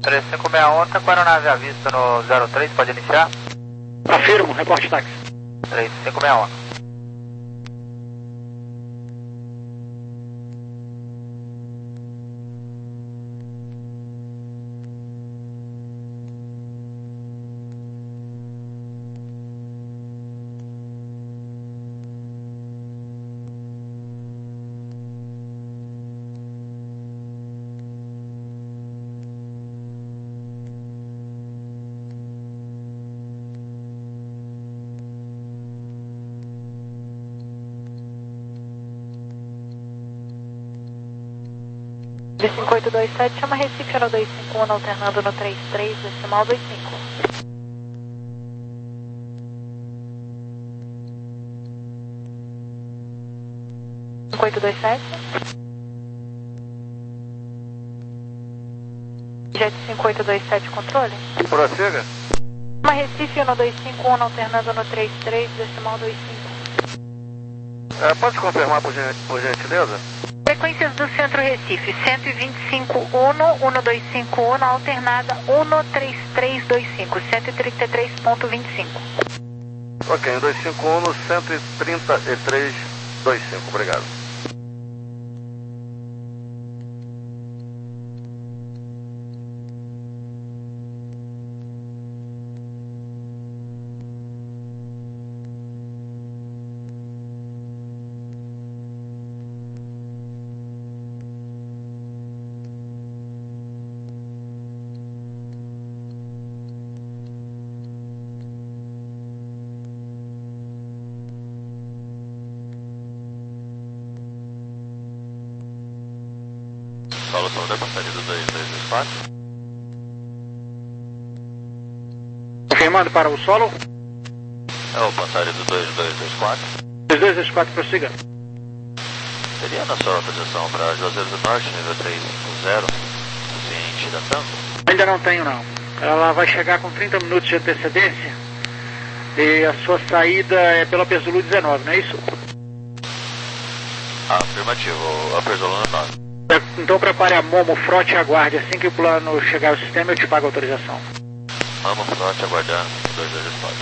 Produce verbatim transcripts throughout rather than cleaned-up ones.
três cinco seis um, tá com a aeronave à vista no zero três, pode iniciar? Afirmo, reporte táxi. três cinco seis um. cinco oito dois sete, chama Recife, era dois cinco um, alternando no três três, decimal dois cinco. cinco oito dois sete. Jet cinco oito dois sete, controle. Prossiga. Chama Recife, no dois cinco um, alternando no três três, decimal dois cinco. É, pode confirmar por, por gentileza? Frequências do Centro Recife, cento e vinte e cinco um, um dois cinco um, alternada um três três dois cinco, cento e trinta e três ponto vinte e cinco. Ok, um dois cinco um no cento e trinta e três ponto vinte e cinco, obrigado. Solo sobre a passaria do dois dois dois quatro. Confirmando para o solo. É o passaria do dois dois dois quatro. dois dois dois quatro, prossiga. Seria na sua autorização para Juazeiro do Norte, nível três cinco zero, ciente da Tango? Ainda não tenho, não. Ela vai chegar com trinta minutos de antecedência e a sua saída é pela Perzolu dezenove, não é isso? Ah, afirmativo, a Perzolu nove. Então prepare a Momo, frote e aguarde. Assim que o plano chegar ao sistema, eu te pago a autorização. Momo, frote, aguardando, dois dois dois quatro.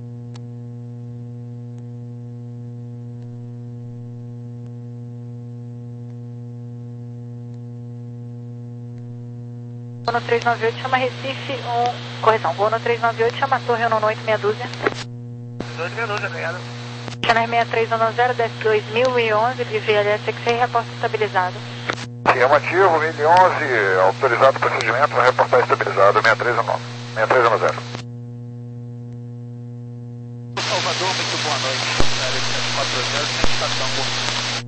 Voo no três nove oito, chama Recife, um... correção, voo no três nove oito, chama Torre um oito meia dúzia. dois meia dúzia, obrigado. Channel seis três um zero, desce dois mil e onze, de V L S X-Ray, reporte estabilizado. Afirmativo, mil e onze, autorizado o procedimento, vai reportar estabilizado, seis três um nove, seis três um zero. Salvador, muito boa noite. sete quatro zero, estação.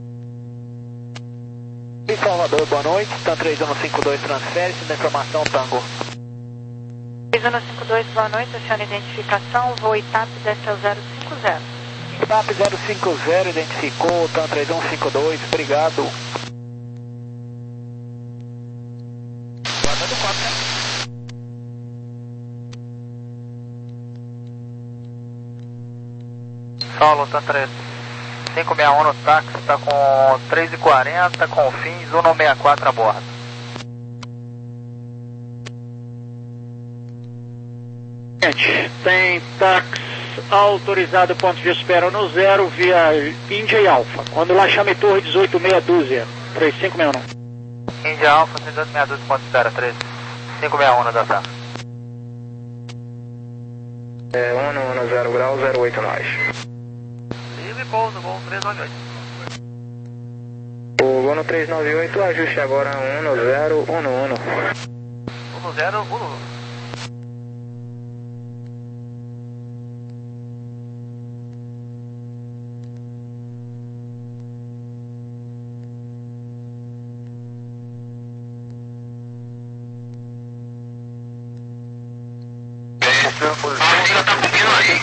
Em Salvador, boa noite. TAM três um cinco dois, transfere-se da informação Tango. três um cinco dois, boa noite, aciona identificação, voo I T A P, desce ao zero cinco zero. I T A P zero cinco zero, identificou, TAM três um cinco dois, obrigado. Guardando quatro, né? Saulo, TAM três cinco seis um no táxi, está com três e quarenta, com fins cento e sessenta e quatro a bordo. Gente, tem táxi autorizado ponto de espera no zero via Índia e Alfa. Quando lá chame Torre dezoito meia dúzia, três cinco seis um. Índia Alfa, dezoito meia dúzia, ponto de espera, três cinco seis um no data. É, um no zero grau, zero oito nós. Livre pouso, voo três nove oito. O voo no três nove oito, ajuste agora um no zero, um no um. um no zero, um no um. Já tá pedindo aí.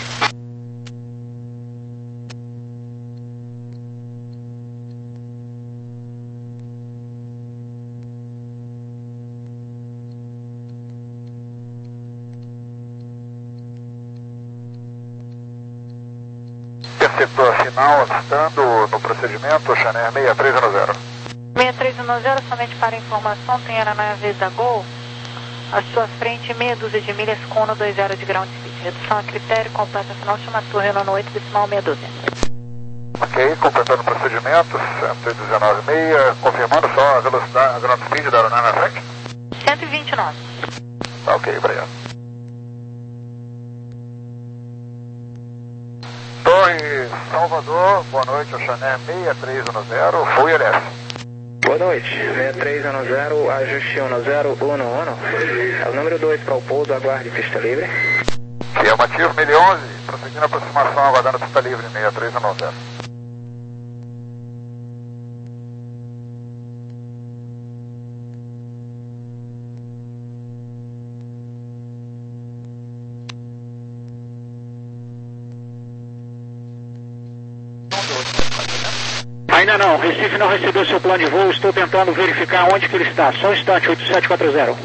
Receptor final, estando no procedimento, Channel seis três um zero. seis três um zero, somente para informação, tem aeronave da Gol, À sua frente, meia dúzia de milhas com Uno dois zero de ground speed. Redução a critério, completa final, chama torre Uno oito, decimal meia dúzia. Ok, completando o procedimento, cento e dezenove vírgula seis, confirmando só a velocidade, a ground speed da aeronave na frente. cento e vinte e nove. Tá ok, obrigado. Torre Salvador, boa noite, Oceaner seis três um zero, fui L S. Boa noite, seis três um zero, ajuste um zero um um. É o número dois para o pouso, aguarde pista livre. Afirmativo, mil e onze, prosseguindo a aproximação, aguardando pista livre, seis três um zero. Ainda não, Recife não recebeu seu plano de voo, estou tentando verificar onde que ele está. Só um instante, oito sete quatro zero.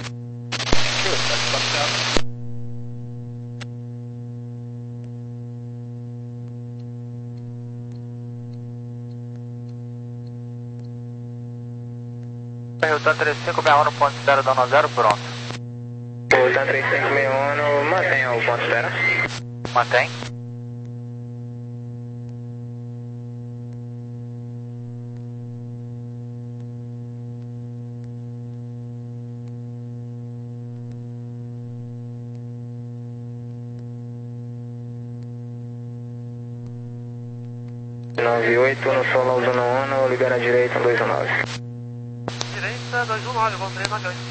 Hilton três cinco seis um ponto zero, dano zero, pronto. Hilton três cinco seis um, mantenha o ponto zero. Mantém. nove oito, no solo uno uno, libera a direita dois um nove. Direita dois um nove, vamos três na grande.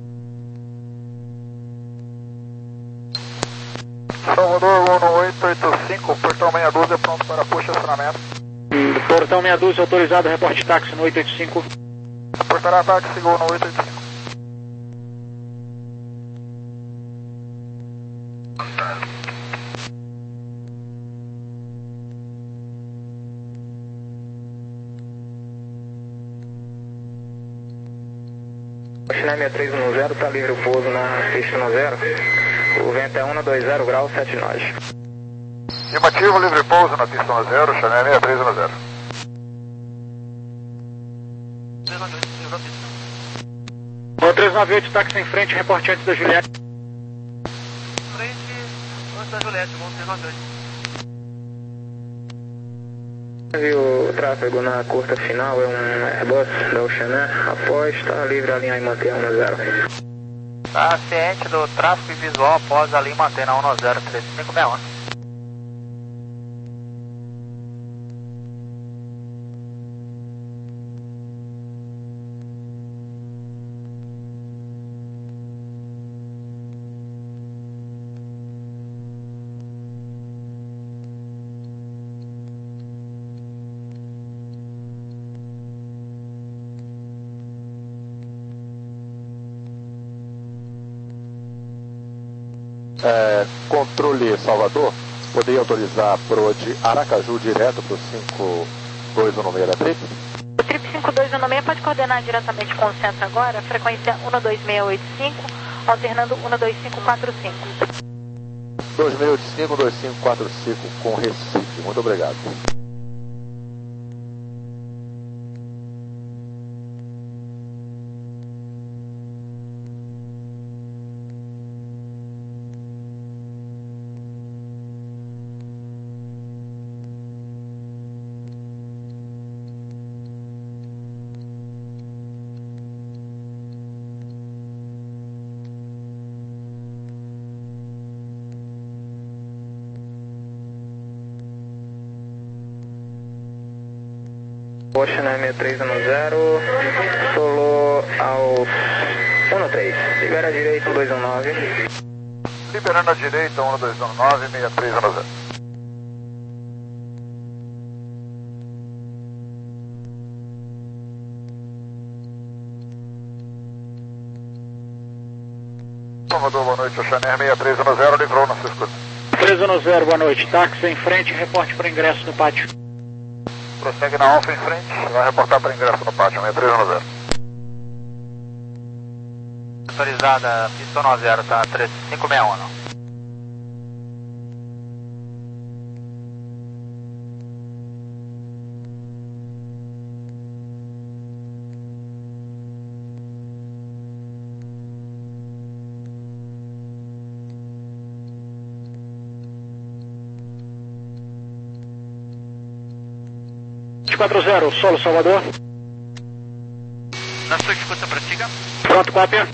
Salvador um oito oito cinco, portão meia dúzia, pronto para push acionamento. Portão meia dúzia, autorizado, reporte táxi no oito oito cinco. Portará táxi no oito oito cinco. China seis três um zero, está livre o pouso na pista um zero. O vento é um dois zero graus, sete nós. Afirmativo, livre pouso na pista um zero, China seis três um zero. O três nove oito, táxi em frente, reporte antes da Juliette. Frente antes da Juliette, vamos três na grande. O tráfego na curta final é um Airbus da Oceaner. Após, está livre a linha e manter a um zero. Tá ciente do tráfego visual após a linha manter na um zero três cinco seis um. É, controle Salvador, poderia autorizar Pro de Aracaju direto para o cinco dois um seis da Trip? O Trip cinco dois um seis pode coordenar diretamente com o centro agora, frequência um dois seis oito cinco, alternando um dois cinco quatro cinco. dois seis oito cinco, dois cinco quatro cinco com Recife, muito obrigado. Oceaner seis três um zero, solo ao um três, libera a direita um dois um nove. Liberando a direita um dois um nove, seis três um zero. Salvador, boa noite, Oceaner seis três um zero, livrou na sua escuta. três um zero, boa noite, táxi em frente, reporte para ingresso no pátio. Prossegue na Alfa em frente, vai reportar para ingresso no pátio, seis três um zero. Autorizada, pista um zero, tá três cinco seis um. quatro zero, solo Salvador. Na sua escuta, prossiga. Pronto, cópia.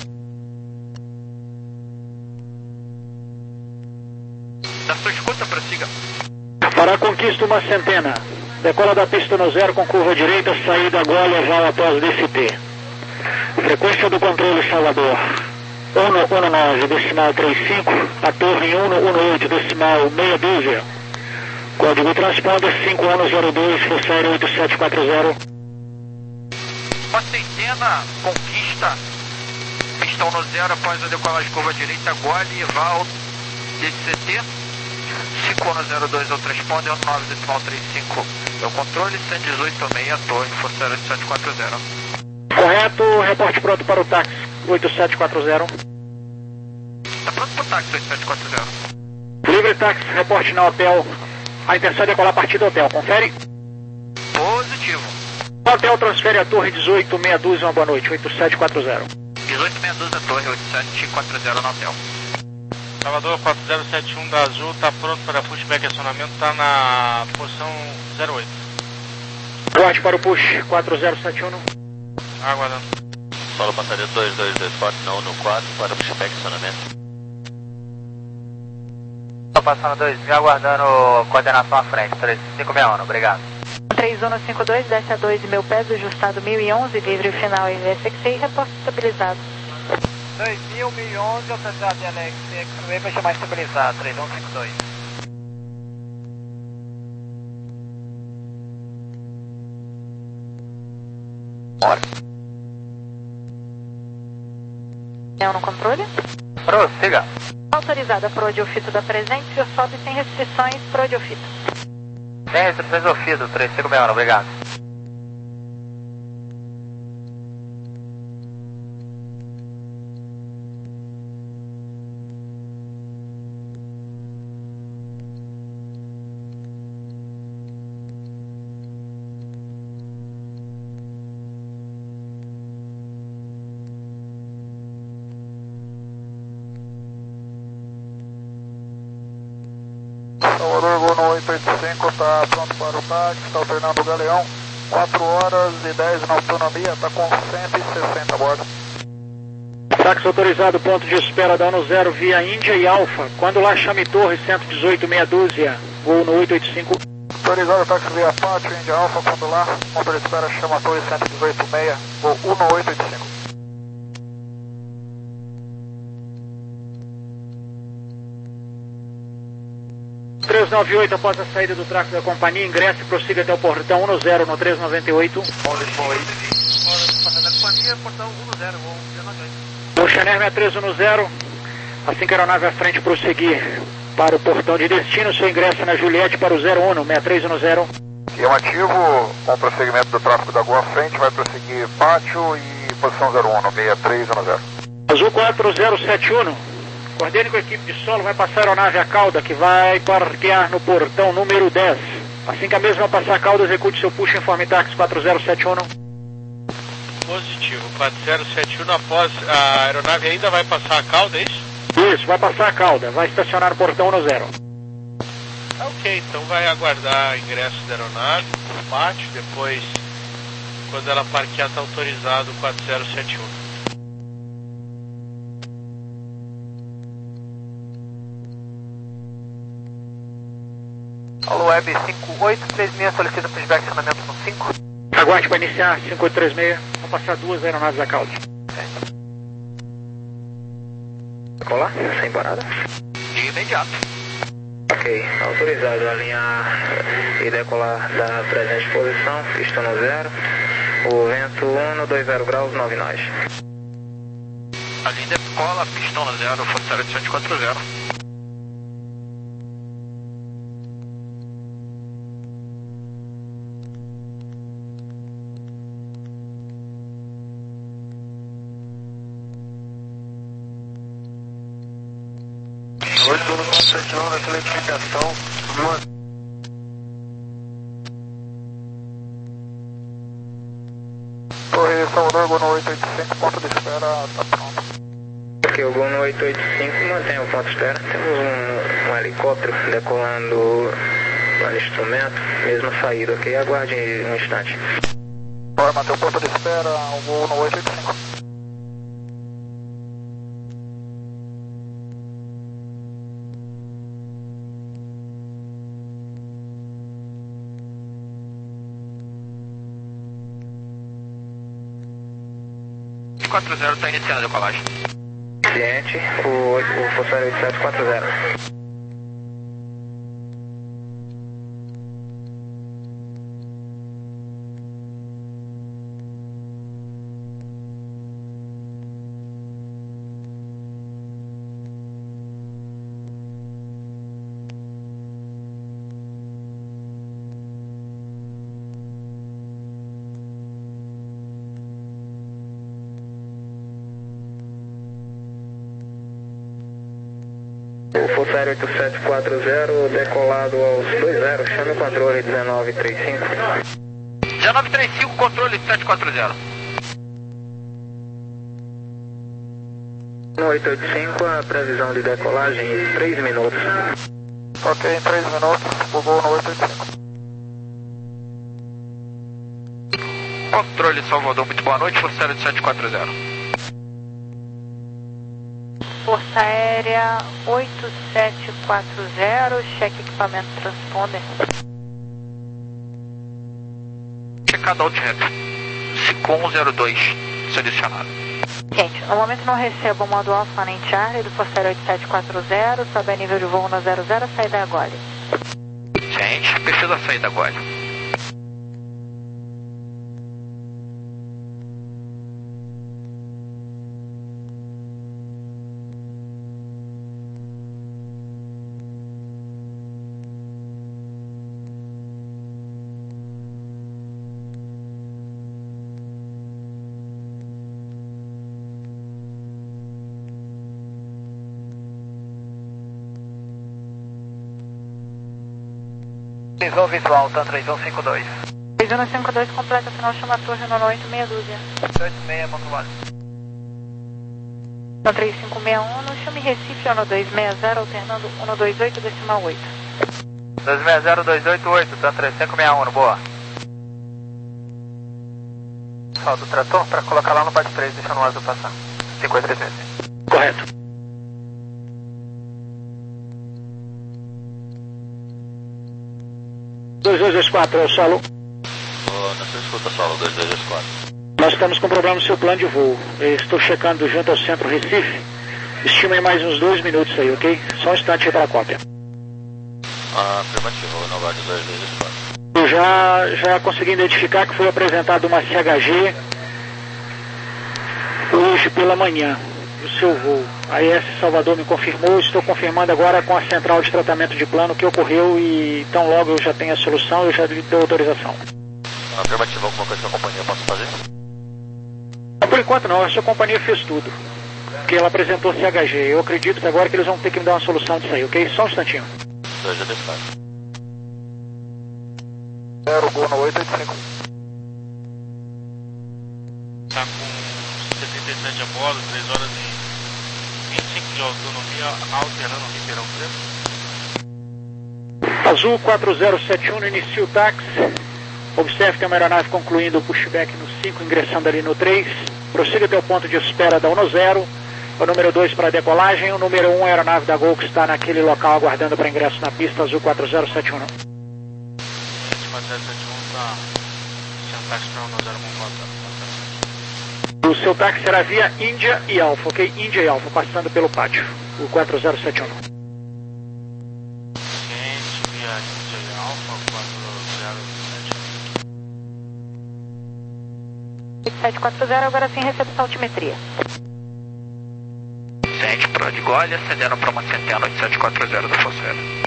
Na sua escuta, prossiga. Para a conquista uma centena. Decola da pista no zero com curva direita, saída Golia, Val após D C T. Frequência do controle Salvador. um um nove, decimal trinta e cinco, a torre um um oito, decimal meia dúzia. Código transponder cinco um zero dois, Rosário oito sete quatro zero. Uma centena, conquista, pistão no zero após a decolagem curva direita, Golia, Val, D C T. cinco um zero dois é o transponder, um nove, decimal trinta e cinco é o controle, cento e dezoito meia, torre, Rosário oito sete quatro zero. Correto, reporte pronto para o táxi oito sete quatro zero. Está pronto para o táxi oito sete quatro zero. Livre táxi, reporte na hotel. A intenção é decolar a partir do hotel, confere? Positivo. O hotel transfere a torre dezoito meia dúzia, uma boa noite, oito sete quatro zero. dezoito meia dúzia, torre oito sete quatro zero no hotel. Salvador quatro zero sete um da Azul, está pronto para pushback e acionamento, está na posição zero oito. Corte para o push, quatro zero sete um. Aguardando. Solo passaria dois dois dois quatro, não no quatro, para pushback e acionamento. Estou passando dois mil, aguardando coordenação à frente, três cinco seis um, obrigado. três um cinco dois, desce a dois mil pés, ajustado mil e onze, livre final I V S X I, reposto estabilizado. dois mil, mil e onze, autorizado de Alex, X-Way vai chamar estabilizado, três um cinco dois. Bora. É no controle? Prossiga. Autorizada por Odiofito da presente, já sobe sem restrições por Odiofito. Sem restrições ouvido, três cinco seis um, obrigado. Salvador, Gol no oito oito cinco, está pronto para o táxi, está alternando o Galeão, quatro horas e dez na autonomia, está com cento e sessenta a bordo. Táxi autorizado, ponto de espera da ano zero via Índia e Alfa. Quando lá chame torre cento e dezoito meia dúzia, Gol no oito oito cinco. Autorizado táxi via Pátio, Índia Alfa, quando lá, ponto de espera chama torre cento e dezoito meia, Gol um no oito oito cinco. três nove oito, após a saída do tráfego da companhia, ingresse e prossiga até o portão um zero no três nove oito. Oceaner sessenta e três dezesseis, assim que a aeronave à frente prosseguir para o portão de destino, seu ingresso na Juliette para o zero um, sessenta e três dezesseis. E um ativo, com o prosseguimento do tráfego da Gol à frente, vai prosseguir Pátio e posição zero um, sessenta e três dezesseis. Azul quatro zero sete um. Coordene com a equipe de solo, vai passar a aeronave a cauda, que vai parquear no portão número dez. Assim que a mesma passar a cauda, execute seu push informe táxi quatro zero sete um. Positivo, quatro zero sete um, após a aeronave ainda vai passar a cauda, é isso? Isso, vai passar a cauda, vai estacionar no portão um zero. Ok, então vai aguardar ingresso da aeronave, no pátio, depois, quando ela parquear, está autorizado quatro zero sete um. Alô, Web cinco oito três seis, solicita pushback acionamento no cinco. Aguarde para iniciar, cinco oito três seis, vão passar duas aeronaves a cauda. Colar, sem parada? De imediato. Ok, autorizado a alinhar e decolar da presente posição, pista no zero, o vento um no dois zero graus, nove nós. A linha decola, pistão no zero, Força oito sete quatro zero. oito um quatro sete um, nessa identificação. Torre Salvador, Gol no oito oito cinco, ponto de espera, está pronto. Ok, o Gol no oito oito cinco mantém o ponto de espera. Temos um, um helicóptero decolando Vale instrumento, mesma saída, ok? Aguarde um instante. Bora manter o ponto de espera, o voo no oito oito cinco. quatro zero está iniciando a decolagem. Cliente, o, o Fossari oito sete quatro zero. O Fossari oito sete quatro zero, decolado aos dois zero, chame o controle dezenove trinta e cinco. dezenove trinta e cinco, controle sete quatro zero. No oito oito cinco, a previsão de decolagem em três minutos. Ok, em três minutos, o voo no oito oito cinco. Controle Salvador, muito boa noite, Força Aérea sete quatro zero. Força Aérea oito sete quatro zero, cheque equipamento transponder. Checado Outrap, Cicom zero dois, selecionado. Gente, no momento não recebo o modo Alpha nem Charlie do Força Aérea oito sete quatro zero, sobe a nível de voo no zero zero, saída agora. Gente, perfil da saída agora. Visão visual, TAM três um cinco dois. três um cinco dois, completa final, chama a torre no oito meia dúzia. oito seis, controlado. No três cinco seis um, chame Recife, no dois seis zero, alternando um dois oito, decimal oito. dois seis zero dois oito oito, TAM três cinco seis um, boa. Só do trator para colocar lá no parte três, deixando o azul passar. cinco três seis. Correto. dois dois dois quatro, é o solo. Oh, não se escuta solo, dois dois dois quatro. Nós estamos com problema no seu plano de voo. Eu estou checando junto ao centro Recife. Estima em mais uns dois minutos aí, ok? Só um instante aí para a cópia. Ah, afirmativo, vou no guarda dois dois dois quatro. Eu já, já consegui identificar que foi apresentada uma C H G hoje pela manhã, do seu voo. A I S Salvador me confirmou, estou confirmando agora com a central de tratamento de plano o que ocorreu e tão logo eu já tenho a solução, eu já lhe dou autorização. Afirmativo, alguma coisa que a companhia possa fazer? Por enquanto não, a sua companhia fez tudo. Porque ela apresentou C H G. Eu acredito que agora que eles vão ter que me dar uma solução disso aí, ok? Só um instantinho. dois dois dois quatro. Zero, gol no oito oito cinco. Tá com setenta e sete a bordo, três horas e vinte e cinco de autonomia, alternando Ribeirão Preto. Azul quatro zero sete um, inicia o táxi. Observe que é uma aeronave concluindo o pushback no cinco, ingressando ali no três. Prossiga até o ponto de espera da Uno zero. O número dois para decolagem. O número um, a aeronave da Gol que está naquele local aguardando para ingresso na pista. Azul quatro zero sete um. quatro zero sete um tá sem táxi para Uno zero O seu táxi será via Índia e Alfa, ok? Índia e Alfa, passando pelo pátio. O quatro zero sete um. Gente, via Índia e Alfa, quatro zero sete. sete quatro zero, agora sim recepção altimetria. Gente, Prod Gole, acendendo para uma centena oito sete quatro zero da Força Aérea.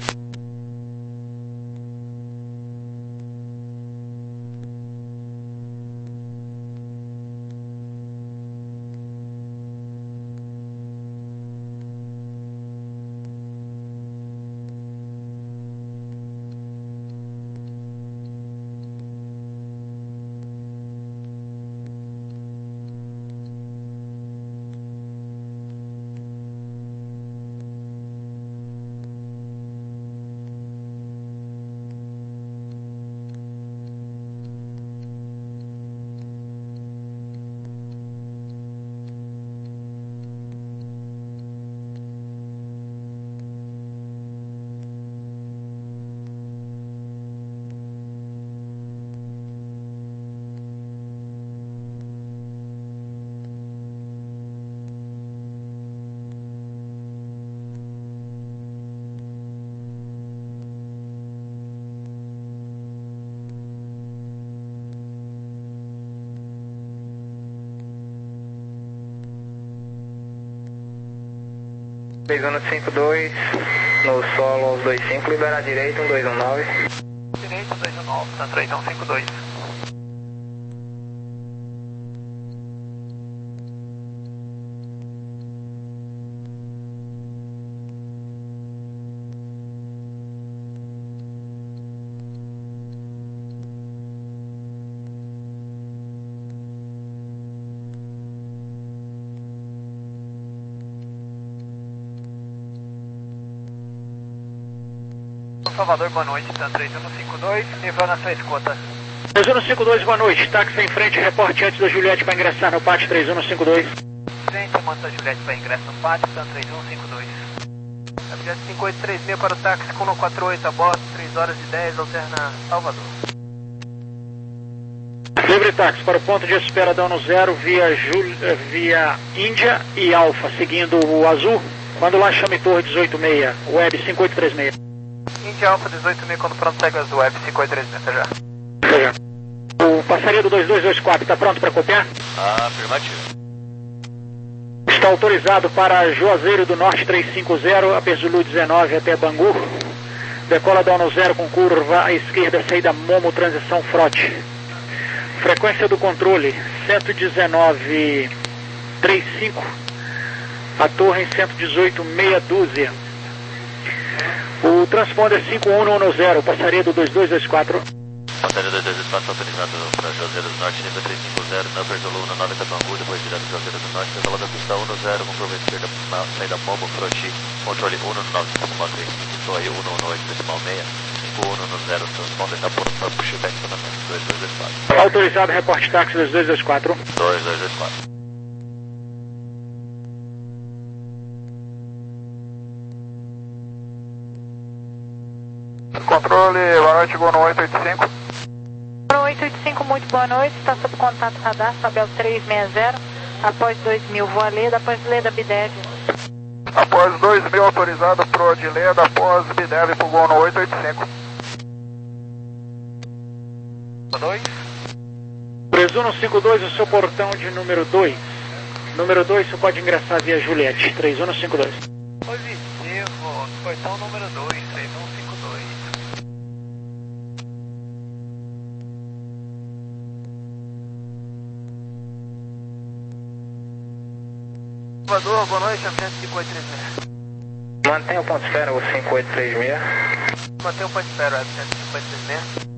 três um cinco dois, no solo aos dois cinco, liberar direito, um dois um nove. Direito, dois um nove, tá três um cinco dois. Salvador, boa noite, tá três um cinco dois, levando a sua escuta. três um cinco dois, boa noite, táxi em frente, reporte antes da Juliette para ingressar no pátio três um cinco dois. Gente, comando da Juliette para ingresso no pátio, tá três um cinco dois. Juliette cinco oito três seis para o táxi com um quatro oito a bordo, três horas e dez, alterna Salvador. Livre táxi para o ponto de espera da ONU Zero via, Jul... via Índia e Alfa, seguindo o azul, quando lá chame Torre dezoito seis, Web cinco oito três seis. Índia Alfa dezoito seis, quando pronto, segue as Web cinco oito três seis, até já. Até já. O passaria do dois dois dois quatro está pronto para copiar? Afirmativo. Está autorizado para Juazeiro do Norte trezentos e cinquenta, a Zulu dezenove até Bangu. Decola da ONU Zero com curva à esquerda, saída Momo, transição Frote. Frequência do controle cento e dezenove vírgula trinta e cinco, a torre em cento e dezoito, meia dúzia. O transponder cinco um um zero, passaria do dois dois dois quatro. Passaria dois dois dois quatro, autorizado para Juazeiro do Norte, nível trezentos e cinquenta, na Zulu um nove até Bangu, depois direto para Juazeiro do Norte, decola da pista um zero, com curva esquerda, na saída Momo, Froti, controle um nove decimal três cinco, torre um um oito decimal seis, cinco um um zero, transponder está pronto para pushback para dois dois dois quatro. Autorizado, reporte táxi dois dois dois quatro. dois dois dois quatro. Controle, boa noite, Gol no oito oito cinco. Gol oito oito cinco, muito boa noite, está sob contato radar, Sabel trezentos e sessenta, após dois mil, voa Leda, após Leda Bidev. Após dois mil, autorizado pro de Leda, após Bidev pro Gol no oito oito cinco. dois. três um cinco dois, o seu portão de número dois. Número dois, você pode ingressar via Juliette, três um cinco dois. Positivo, portão número dois, três um cinco dois. Salvador, boa noite, cinco oito três seis. Mantenha o ponto espera, o cinco oito três seis. Mantenha o ponto espera, cinco oito três seis.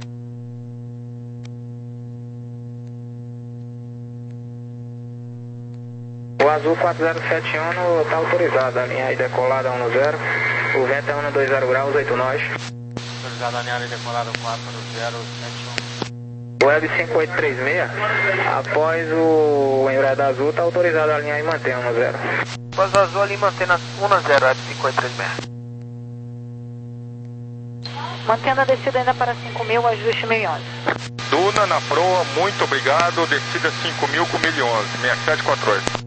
O azul quatro zero sete um está autorizado, a linha aí decolada um zero, o vento é um dois zero graus, oito nós. Autorizado a linha aí decolada quatro zero sete um. Web cinco oito três seis, após o enredar azul, está autorizado a linha aí manter um zero. Após o azul ali mantendo um zero, Web cinco oito três seis. Mantendo a descida ainda para cinco mil, ajuste mil e onze. Duna na proa, muito obrigado, descida cinco mil com mil e onze, seis sete quatro oito.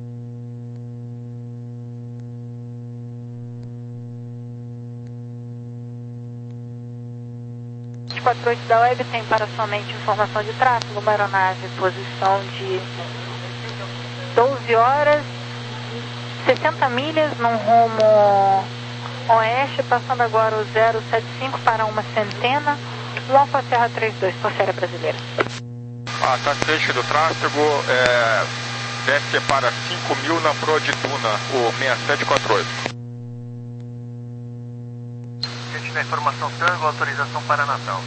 quatro oito da Web tem para somente informação de tráfego, uma aeronave, posição de doze horas, sessenta milhas, num rumo oeste, passando agora o zero sete cinco para uma centena, o Alfa Serra trinta e dois, Forceira Brasileira. A taxa do tráfego é, desce para cinco mil na proa de Duna, o seis sete quatro oito. Se tiver informação tango, autorização para Natal.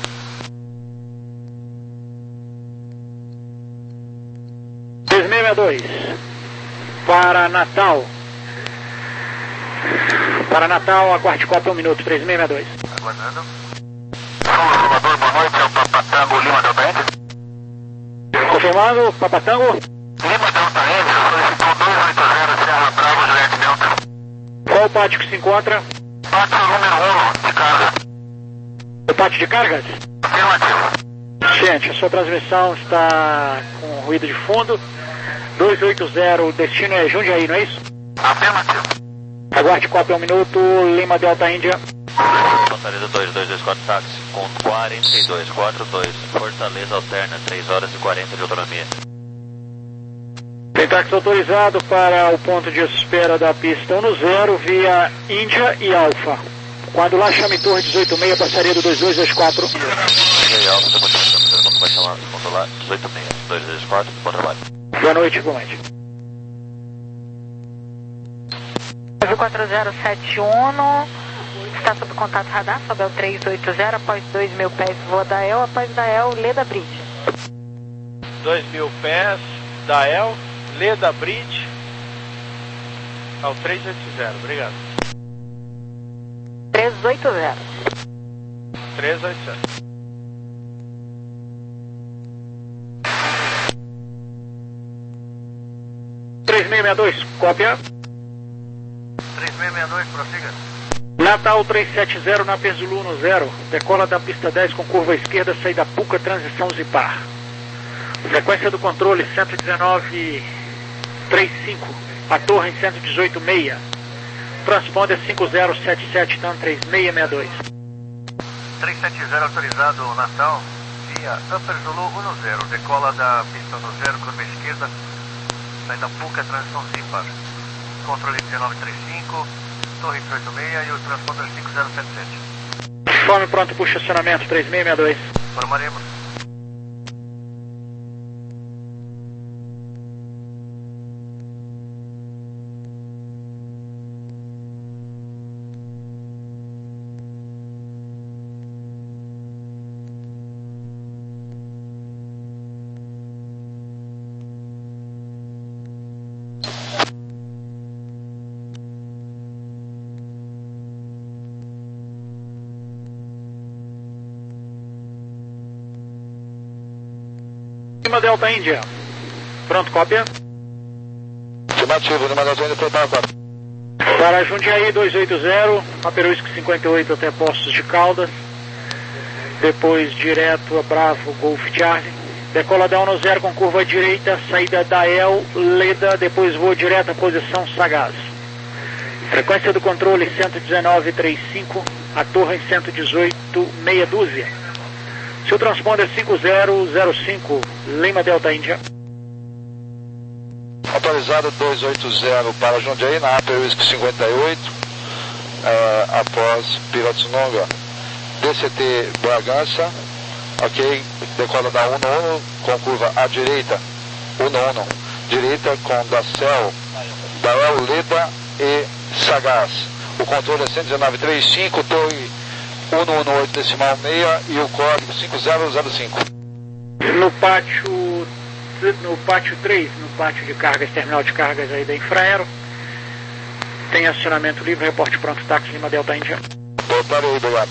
três seis seis dois. Para Natal. Para Natal, aguarde cópia um minuto, três seis seis dois. Aguardando. Salvador, boa noite, é o Papatango Lima Delta N. Confirmando, Papatango. Lima Delta N, solicitou dois oito zero Serra Bravo, Juliette Delta. Qual o pátio que se encontra? Pátio número um, de carga. O pátio de cargas? Afirmativo. Gente, a sua transmissão está com ruído de fundo. dois oito zero, o destino é Jundiaí, não é isso? Afirmativo. Aguarde cópia um minuto, Lima Delta Índia. Passaria do dois dois dois quatro, táxi com quarenta e dois quarenta e dois, Fortaleza alterna, três horas e quarenta de autonomia. três Táxi autorizado para o ponto de espera da pista um zero via Índia e Alfa. Quando lá, chame torre dezoito seis, passaria do dois dois dois quatro. Índia e Alfa, vai chamar, controlar dezoito seis, dois dois quatro, bom trabalho. Boa noite, comandante. quatro zero sete um, está sob contato radar, sobe ao três oito zero, após dois mil pés, voa Dael, após Dael, Leda Bridge. dois mil pés, Dael, Leda Bridge, ao três oito zero, obrigado. três oito zero. três oito zero. três seis seis dois, cópia. três seis seis dois, prossiga. Natal três sete zero na Perzulu um zero, decola da pista dez com curva esquerda, saída Puca, transição Zipar. Frequência do controle cento e dezenove trinta e cinco, a torre em cento e dezoito seis. Transponder cinco zero sete sete, TAM três seis seis dois. três sete zero autorizado, Natal, via Upper Zulu um zero, decola da pista um zero, curva esquerda, saída Puca, transição Zipar. Controle dezenove trinta e cinco, torre dezoito seis e o transponder cinco zero sete sete. Fome pronto para o estacionamento três seis seis dois. Formaremos. Lima Delta Índia. Pronto, cópia. Afirmativo, Lima Delta Índia, prepara quatro. Para Jundiaí dois oito zero, Aperuísque cinquenta e oito até Postos de Caldas. Depois direto a Bravo, Golf Charlie. Decola da um zero com curva direita, saída da El, Leda, depois voa direto à posição Sagaz. Frequência do controle cento e dezenove trinta e cinco, a torre em cento e dezoito meia dúzia. Seu transponder cinco zero zero cinco, Lima Delta Índia. Autorizado dois oito zero para Jundiaí, na Aperuísque cinquenta e oito, uh, após Piratininga. D C T Bragança, ok, decola da um um com curva à direita, um um, direita com da Cel, da El Leda e Sagaz. O controle é cento e dezenove trinta e cinco, torre um um oito decimal seis e o código cinco zero zero cinco. No pátio, no pátio três, no pátio de cargas, terminal de cargas aí da Infraero, tem acionamento livre, reporte pronto, táxi Lima Delta Índia. Voltarei, obrigado.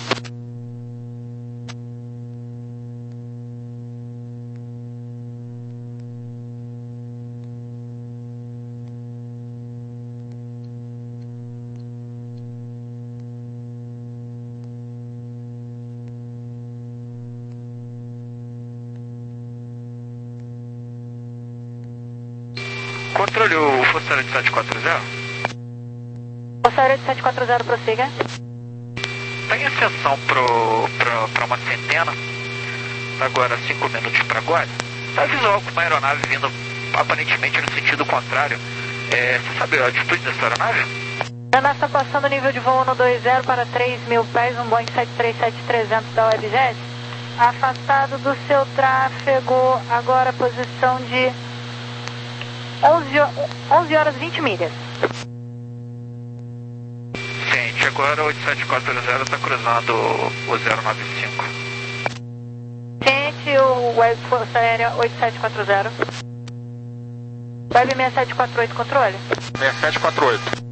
Controle o Força oito sete quatro zero. Força oito sete quatro zero, prossiga. Tem ascensão para uma centena, agora cinco minutos para agora. Está visual com uma aeronave vindo aparentemente no sentido contrário. É, você sabe a altitude dessa aeronave? A aeronave está passando o nível de voo um dois zero para três mil pés, um Boeing sete três sete trezentos da WebJet. Afastado do seu tráfego, agora posição de onze horas e vinte milhas. Gente, agora o oito sete quatro zero está cruzando o zero nove cinco. Gente, o Web Força Aérea oito sete quatro zero. Web seis sete quatro oito, controle. seis sete quatro oito.